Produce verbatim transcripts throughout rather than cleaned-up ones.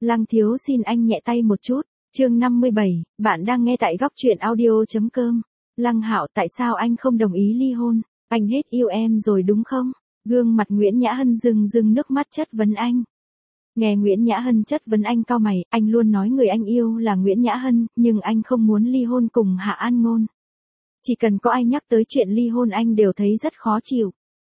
Lăng thiếu xin anh nhẹ tay một chút. Chương năm mươi bảy, bạn đang nghe tại góc truyện audio.com. Lăng Hạo, tại sao anh không đồng ý ly hôn? Anh hết yêu em rồi đúng không? Gương mặt Nguyễn Nhã Hân rưng rưng nước mắt chất vấn anh. Nghe Nguyễn Nhã Hân chất vấn anh cau mày, anh luôn nói người anh yêu là Nguyễn Nhã Hân, nhưng anh không muốn ly hôn cùng Hạ An Ngôn. Chỉ cần có ai nhắc tới chuyện ly hôn anh đều thấy rất khó chịu.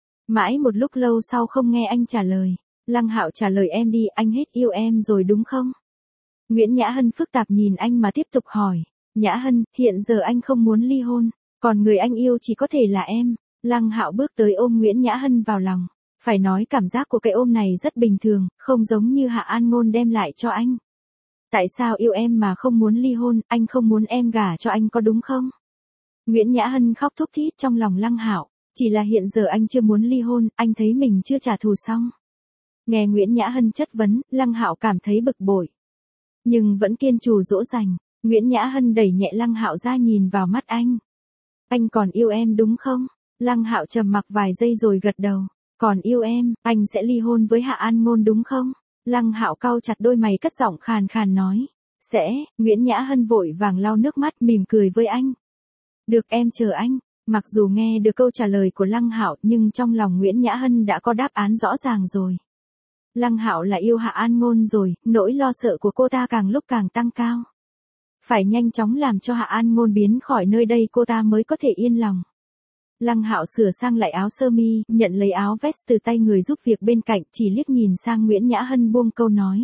Mãi một lúc lâu sau không nghe anh trả lời. Lăng Hạo trả lời em đi, anh hết yêu em rồi đúng không? Nguyễn Nhã Hân phức tạp nhìn anh mà tiếp tục hỏi. Nhã Hân, hiện giờ anh không muốn ly hôn, còn người anh yêu chỉ có thể là em. Lăng Hạo bước tới ôm Nguyễn Nhã Hân vào lòng. Phải nói cảm giác của cái ôm này rất bình thường, không giống như Hạ An Ngôn đem lại cho anh. Tại sao yêu em mà không muốn ly hôn, anh không muốn em gả cho anh có đúng không? Nguyễn Nhã Hân khóc thút thít trong lòng Lăng Hạo, chỉ là hiện giờ anh chưa muốn ly hôn, anh thấy mình chưa trả thù xong. Nghe Nguyễn Nhã Hân chất vấn, Lăng Hạo cảm thấy bực bội, nhưng vẫn kiên trì dỗ dành. Nguyễn Nhã Hân đẩy nhẹ Lăng Hạo ra nhìn vào mắt anh. Anh còn yêu em đúng không? Lăng Hạo trầm mặc vài giây rồi gật đầu. Còn yêu em, anh sẽ ly hôn với Hạ An Ngôn đúng không? Lăng Hạo cau chặt đôi mày cất giọng khàn khàn nói. Sẽ, Nguyễn Nhã Hân vội vàng lau nước mắt mỉm cười với anh. Được, em chờ anh. Mặc dù nghe được câu trả lời của Lăng Hạo nhưng trong lòng Nguyễn Nhã Hân đã có đáp án rõ ràng rồi. Lăng Hạo là yêu Hạ An Ngôn rồi, nỗi lo sợ của cô ta càng lúc càng tăng cao. Phải nhanh chóng làm cho Hạ An Ngôn biến khỏi nơi đây cô ta mới có thể yên lòng. Lăng Hạo sửa sang lại áo sơ mi, nhận lấy áo vest từ tay người giúp việc bên cạnh, chỉ liếc nhìn sang Nguyễn Nhã Hân buông câu nói.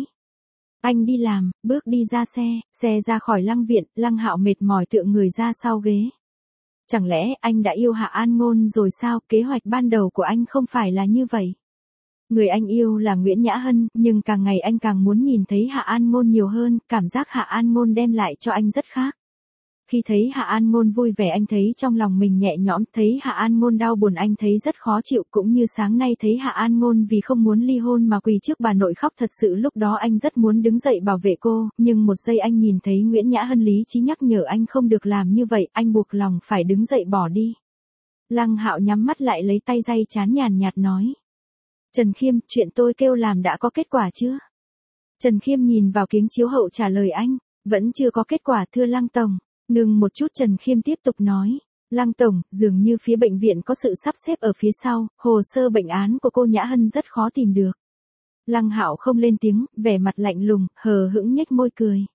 Anh đi làm, bước đi ra xe, xe ra khỏi Lăng viện, Lăng Hạo mệt mỏi tựa người ra sau ghế. Chẳng lẽ anh đã yêu Hạ An Ngôn rồi sao? Kế hoạch ban đầu của anh không phải là như vậy. Người anh yêu là Nguyễn Nhã Hân, nhưng càng ngày anh càng muốn nhìn thấy Hạ An Ngôn nhiều hơn, cảm giác Hạ An Ngôn đem lại cho anh rất khác. Khi thấy Hạ An Ngôn vui vẻ anh thấy trong lòng mình nhẹ nhõm, thấy Hạ An Ngôn đau buồn anh thấy rất khó chịu, cũng như sáng nay thấy Hạ An Ngôn vì không muốn ly hôn mà quỳ trước bà nội khóc, thật sự lúc đó anh rất muốn đứng dậy bảo vệ cô, nhưng một giây anh nhìn thấy Nguyễn Nhã Hân lý trí nhắc nhở anh không được làm như vậy, anh buộc lòng phải đứng dậy bỏ đi. Lăng Hạo nhắm mắt lại lấy tay day trán nhàn nhạt nói. Trần Khiêm, chuyện tôi kêu làm đã có kết quả chưa? Trần Khiêm nhìn vào kính chiếu hậu trả lời anh, vẫn chưa có kết quả thưa Lăng Tổng. Ngừng một chút Trần Khiêm tiếp tục nói. Lăng Tổng, dường như phía bệnh viện có sự sắp xếp ở phía sau, hồ sơ bệnh án của cô Nhã Hân rất khó tìm được. Lăng Hạo không lên tiếng, vẻ mặt lạnh lùng, hờ hững nhếch môi cười.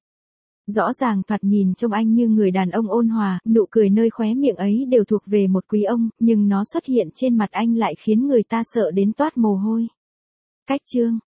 Rõ ràng thoạt nhìn trông anh như người đàn ông ôn hòa, nụ cười nơi khóe miệng ấy đều thuộc về một quý ông, nhưng nó xuất hiện trên mặt anh lại khiến người ta sợ đến toát mồ hôi. Cách chương